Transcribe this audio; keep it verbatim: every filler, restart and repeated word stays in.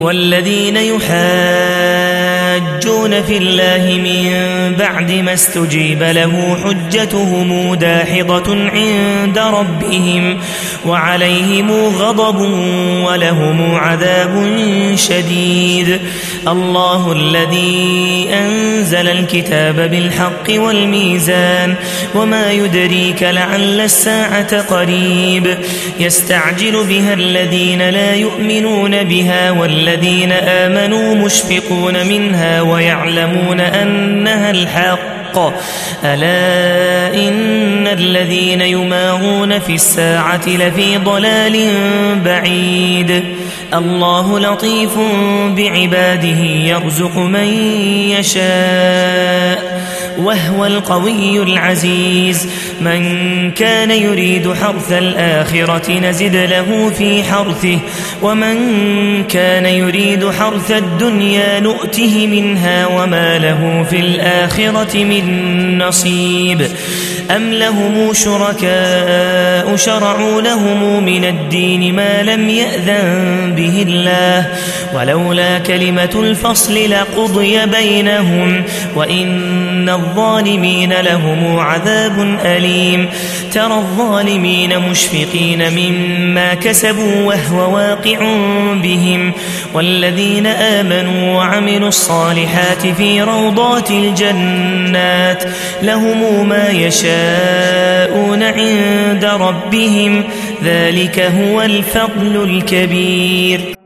والذين يحاجون في الله من بعد ما استجيب له حجتهم داحضة عند ربهم وعليهم غضب ولهم عذاب شديد. الله الذي أنزل الكتاب بالحق والميزان وما يدريك لعل الساعة قريب يستعجل بها الذين لا يؤمنون بها والذين الذين آمنوا مشفقون منها ويعلمون أنها الحق ألا إن الذين يمارون في الساعة لفي ضلال بعيد. الله لطيف بعباده يرزق من يشاء وهو القوي العزيز. من كان يريد حرث الآخرة نزد له في حرثه ومن كان يريد حرث الدنيا نؤته منها وما له في الآخرة من نصيب. أم لهم شركاء شرعوا لهم من الدين ما لم يأذن به الله ولولا كلمة الفصل لقضي بينهم وإن الظالمين لهم عذاب أليم. ترى الظالمين مشفقين مما كسبوا وهو واقع بهم والذين آمنوا وعملوا الصالحات في روضات الجنات لهم ما يشاءون عند ربهم ذلك هو الفضل الكبير.